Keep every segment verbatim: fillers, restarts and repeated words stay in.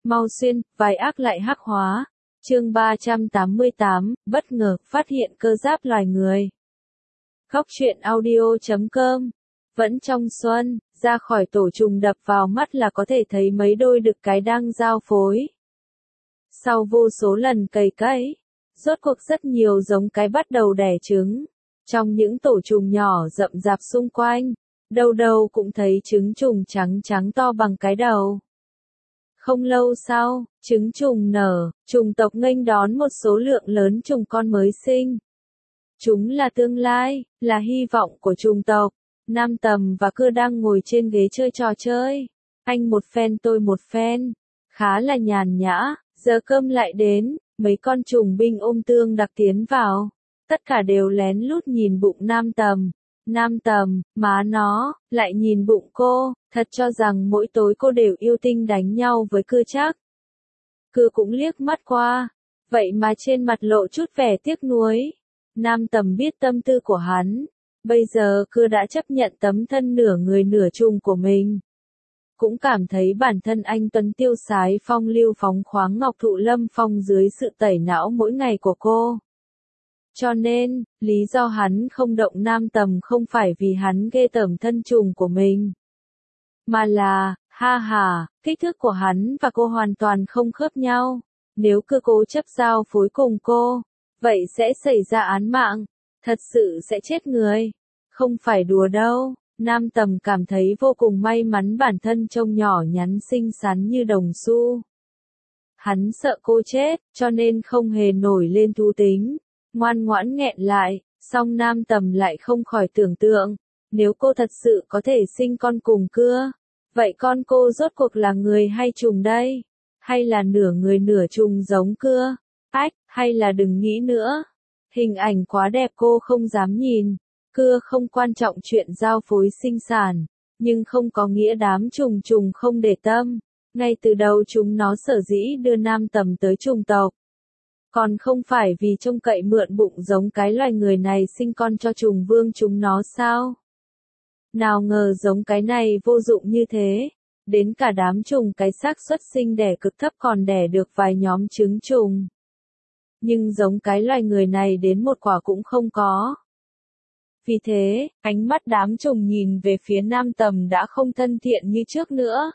Mau xuyên, vài ác lại hắc hóa. Chương ba trăm tám mươi tám, bất ngờ phát hiện cơ giáp loài người. Góc truyện audio chấm com. Vẫn trong xuân, ra khỏi tổ trùng đập vào mắt là có thể thấy mấy đôi đực cái đang giao phối. Sau vô số lần cày cấy, rốt cuộc rất nhiều giống cái bắt đầu đẻ trứng. Trong những tổ trùng nhỏ rậm rạp xung quanh, đâu đâu cũng thấy trứng trùng trắng trắng to bằng cái đầu. Không lâu sau, trứng trùng nở, trùng tộc nghênh đón một số lượng lớn trùng con mới sinh. Chúng là tương lai, là hy vọng của trùng tộc. Nam Tầm và Cưa đang ngồi trên ghế chơi trò chơi. Anh một phen tôi một phen. Khá là nhàn nhã, giờ cơm lại đến, mấy con trùng binh ôm tương đặc tiến vào. Tất cả đều lén lút nhìn bụng Nam Tầm. Nam Tầm, má nó, lại nhìn bụng cô, thật cho rằng mỗi tối cô đều yêu tinh đánh nhau với Cưa chắc. Cưa cũng liếc mắt qua, vậy mà trên mặt lộ chút vẻ tiếc nuối. Nam Tầm biết tâm tư của hắn, bây giờ Cưa đã chấp nhận tấm thân nửa người nửa trùng của mình. Cũng cảm thấy bản thân anh tuấn tiêu sái phong lưu phóng khoáng ngọc thụ lâm phong dưới sự tẩy não mỗi ngày của cô. Cho nên, lý do hắn không động Nam Tầm không phải vì hắn ghê tởm thân trùng của mình. Mà là, ha ha, kích thước của hắn và cô hoàn toàn không khớp nhau. Nếu Cưa cố chấp giao phối cùng cô, vậy sẽ xảy ra án mạng. Thật sự sẽ chết người. Không phải đùa đâu. Nam Tầm cảm thấy vô cùng may mắn bản thân trông nhỏ nhắn xinh xắn như đồng xu. Hắn sợ cô chết, cho nên không hề nổi lên thú tính. Ngoan ngoãn nghẹn lại, song Nam Tầm lại không khỏi tưởng tượng, nếu cô thật sự có thể sinh con cùng Cưa, vậy con cô rốt cuộc là người hay trùng đây? Hay là nửa người nửa trùng giống Cưa? Ách, hay là đừng nghĩ nữa. Hình ảnh quá đẹp cô không dám nhìn. Cưa không quan trọng chuyện giao phối sinh sản, nhưng không có nghĩa đám trùng trùng không để tâm. Ngay từ đầu chúng nó sở dĩ đưa Nam Tầm tới trùng tộc. Còn không phải vì trông cậy mượn bụng giống cái loài người này sinh con cho trùng vương chúng nó sao? Nào ngờ giống cái này vô dụng như thế. Đến cả đám trùng cái xác suất sinh đẻ cực thấp còn đẻ được vài nhóm trứng trùng. Nhưng giống cái loài người này đến một quả cũng không có. Vì thế, ánh mắt đám trùng nhìn về phía Nam Tầm đã không thân thiện như trước nữa.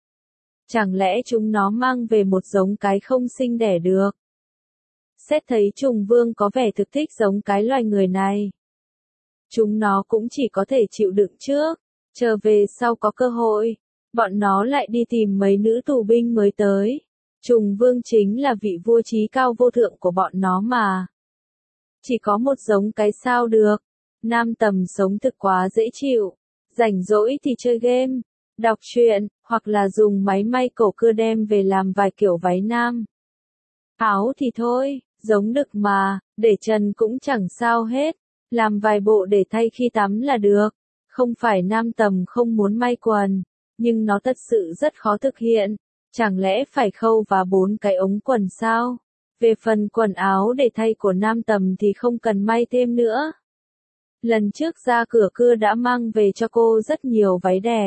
Chẳng lẽ chúng nó mang về một giống cái không sinh đẻ được? Xét thấy trùng vương có vẻ thực thích giống cái loài người này. Chúng nó cũng chỉ có thể chịu đựng trước, chờ về sau có cơ hội, bọn nó lại đi tìm mấy nữ tù binh mới tới. Trùng vương chính là vị vua trí cao vô thượng của bọn nó mà. Chỉ có một giống cái sao được. Nam Tầm sống thực quá dễ chịu. Rảnh rỗi thì chơi game, đọc truyện, hoặc là dùng máy may cổ Cưa đem về làm vài kiểu váy nam. Áo thì thôi, giống đực mà, để trần cũng chẳng sao hết. Làm vài bộ để thay khi tắm là được. Không phải Nam Tầm không muốn may quần, nhưng nó thật sự rất khó thực hiện. Chẳng lẽ phải khâu và bốn cái ống quần sao? Về phần quần áo để thay của Nam Tầm thì không cần may thêm nữa. Lần trước ra cửa Cưa đã mang về cho cô rất nhiều váy đẹp.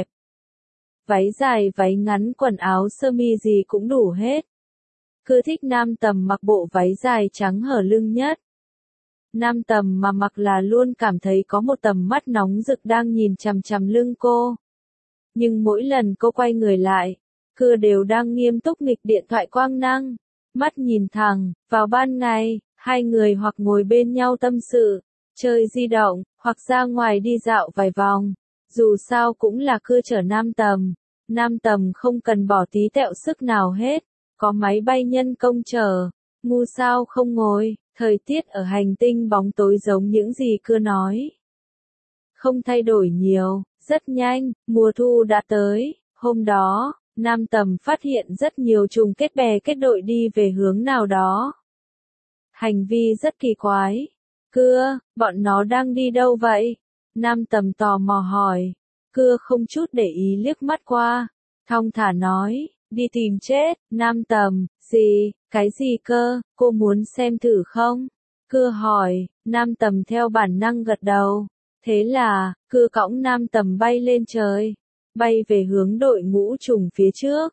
Váy dài, váy ngắn, quần áo sơ mi gì cũng đủ hết. Cưa thích Nam Tầm mặc bộ váy dài trắng hở lưng nhất. Nam Tầm mà mặc là luôn cảm thấy có một tầm mắt nóng rực đang nhìn chằm chằm lưng cô. Nhưng mỗi lần cô quay người lại, Cưa đều đang nghiêm túc nghịch điện thoại quang năng. Mắt nhìn thẳng, vào ban ngày, hai người hoặc ngồi bên nhau tâm sự, chơi di động, hoặc ra ngoài đi dạo vài vòng. Dù sao cũng là Cưa chở Nam Tầm. Nam Tầm không cần bỏ tí tẹo sức nào hết. Có máy bay nhân công chở. Ngu sao không ngồi. Thời tiết ở hành tinh bóng tối giống những gì Cưa nói. Không thay đổi nhiều. Rất nhanh, mùa thu đã tới. Hôm đó, Nam Tầm phát hiện rất nhiều trùng kết bè kết đội đi về hướng nào đó. Hành vi rất kỳ quái. Cưa, bọn nó đang đi đâu vậy? Nam Tầm tò mò hỏi. Cưa không chút để ý liếc mắt qua. Thong thả nói, đi tìm chết. Nam Tầm, gì, cái gì cơ, cô muốn xem thử không? Cưa hỏi, Nam Tầm theo bản năng gật đầu. Thế là, Cưa cõng Nam Tầm bay lên trời. Bay về hướng đội ngũ trùng phía trước.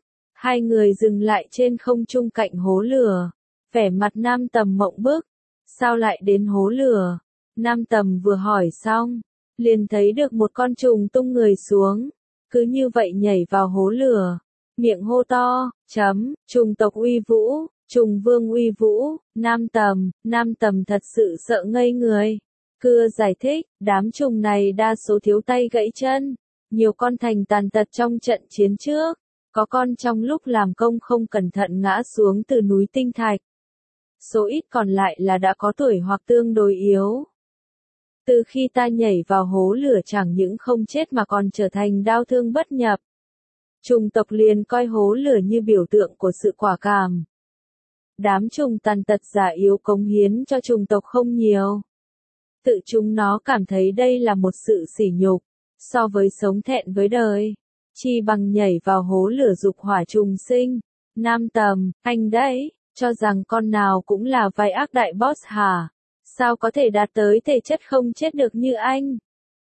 Hai người dừng lại trên không trung cạnh hố lửa. Vẻ mặt Nam Tầm mộng bức. Sao lại đến hố lửa? Nam Tầm vừa hỏi xong, liền thấy được một con trùng tung người xuống. Cứ như vậy nhảy vào hố lửa. Miệng hô to, chấm, trùng tộc uy vũ, trùng vương uy vũ, Nam Tầm, Nam Tầm thật sự sợ ngây người. Cưa giải thích, đám trùng này đa số thiếu tay gãy chân. Nhiều con thành tàn tật trong trận chiến trước. Có con trong lúc làm công không cẩn thận ngã xuống từ núi tinh thạch. Số ít còn lại là đã có tuổi hoặc tương đối yếu. Từ khi ta nhảy vào hố lửa chẳng những không chết mà còn trở thành đau thương bất nhập. Trùng tộc liền coi hố lửa như biểu tượng của sự quả cảm. Đám trùng tàn tật già yếu cống hiến cho trùng tộc không nhiều. Tự chúng nó cảm thấy đây là một sự sỉ nhục, so với sống thẹn với đời. Chi bằng nhảy vào hố lửa dục hỏa trùng sinh. Nam Tầm, anh đấy, cho rằng con nào cũng là vai ác đại boss hả? Sao có thể đạt tới thể chất không chết được như anh?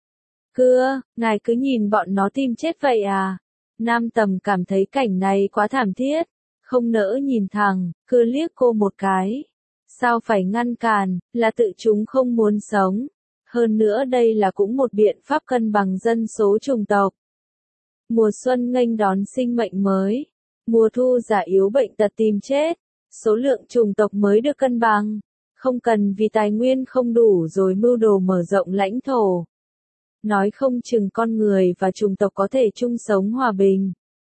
Cưa, ngài cứ nhìn bọn nó tìm chết vậy à? Nam Tầm cảm thấy cảnh này quá thảm thiết, không nỡ nhìn thẳng, cưa liếc cô một cái. Sao phải ngăn cản, là tự chúng không muốn sống. Hơn nữa đây là cũng một biện pháp cân bằng dân số chủng tộc. Mùa xuân nghênh đón sinh mệnh mới. Mùa thu già yếu bệnh tật tìm chết. Số lượng chủng tộc mới được cân bằng. Không cần vì tài nguyên không đủ rồi mưu đồ mở rộng lãnh thổ. Nói không chừng con người và chủng tộc có thể chung sống hòa bình.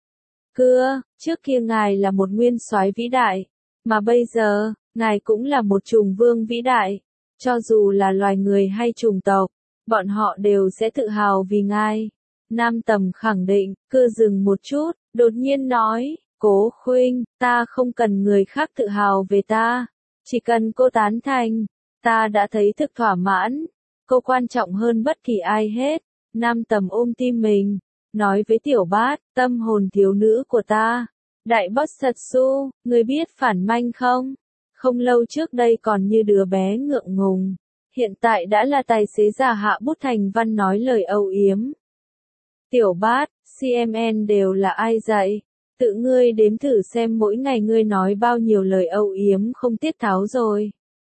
Cưa, trước kia ngài là một nguyên soái vĩ đại. Mà bây giờ, ngài cũng là một chủng vương vĩ đại. Cho dù là loài người hay chủng tộc, bọn họ đều sẽ tự hào vì ngài. Nam Tầm khẳng định, cưa dừng một chút, đột nhiên nói, Cố Khuynh, ta không cần người khác tự hào về ta. Chỉ cần cô tán thành, ta đã thấy thực thỏa mãn. Cô quan trọng hơn bất kỳ ai hết. Nam Tầm ôm tim mình, nói với Tiểu Bát, tâm hồn thiếu nữ của ta. Đại boss thật su, người biết Phản Manh không? Không lâu trước đây còn như đứa bé ngượng ngùng. Hiện tại đã là tài xế giả hạ bút thành văn nói lời âu yếm. Tiểu Bát, xê em en đều là ai dạy? Tự ngươi đếm thử xem mỗi ngày ngươi nói bao nhiêu lời âu yếm không tiết tháo rồi.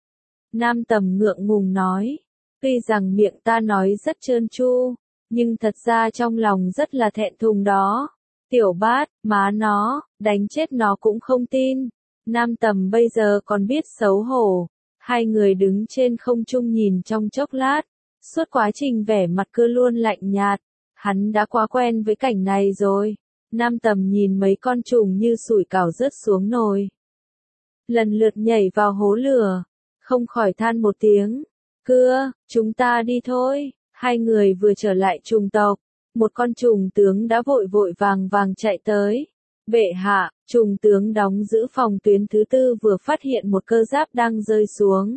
Nam Tầm ngượng ngùng nói. Tuy rằng miệng ta nói rất trơn tru, nhưng thật ra trong lòng rất là thẹn thùng đó. Tiểu Bát, má nó, đánh chết nó cũng không tin. Nam Tầm bây giờ còn biết xấu hổ. Hai người đứng trên không trung nhìn trong chốc lát. Suốt quá trình vẻ mặt cứ luôn lạnh nhạt. Hắn đã quá quen với cảnh này rồi. Nam Tầm nhìn mấy con trùng như sủi cảo rớt xuống nồi. Lần lượt nhảy vào hố lửa. Không khỏi than một tiếng. Cưa, chúng ta đi thôi. Hai người vừa trở lại trùng tộc. Một con trùng tướng đã vội vội vàng vàng chạy tới. Bệ hạ, trùng tướng đóng giữ phòng tuyến thứ tư vừa phát hiện một cơ giáp đang rơi xuống.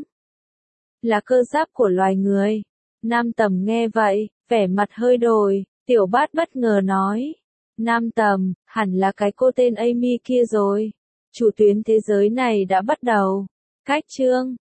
Là cơ giáp của loài người. Nam Tầm nghe vậy, vẻ mặt hơi đổi. Tiểu Bát bất ngờ nói. Nam Tầm, hẳn là cái cô tên Amy kia rồi. Chủ tuyến thế giới này đã bắt đầu. Cách chương.